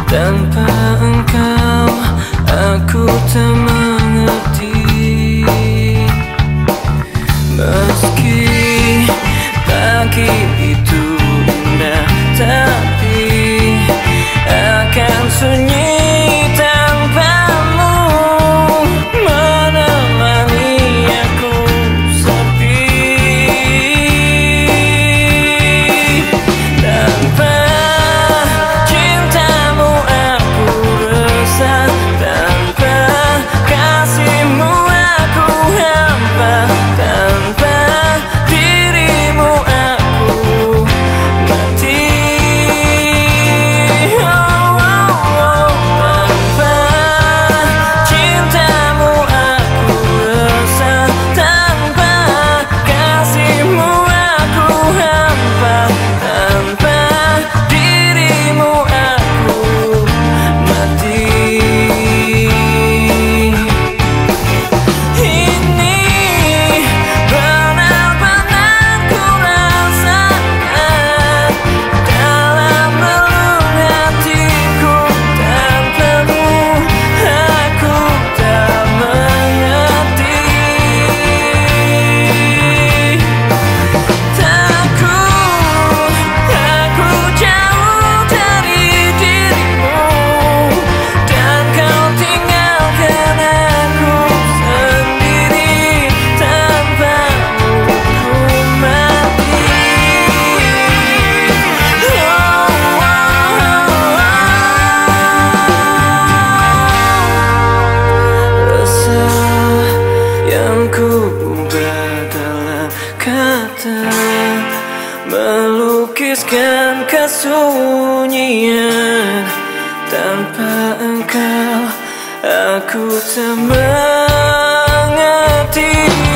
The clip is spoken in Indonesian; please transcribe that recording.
Tanpa engkau aku tak mengerti. Meski pagi itu indah, tapi akan sunyi tanpamu menemani aku sepi. Tanpa cintamu aku resah, tanpa kasihmu aku hampa, tanpa dirimu aku mati. Tanpa cintamu aku resah, tanpa kasihmu aku hampa, tanpa dirimu aku mati. Ini benar-benar ku rasakan dalam relung hatiku. Tanpamu aku tak mengerti. Takut aku jauh dari dirimu dan kau tinggalkan aku sendiri. Tanpamu ku mati. Resah yang ku ubah dalam kata, melukiskan kesunyian. Tanpa engkau aku tak mengerti.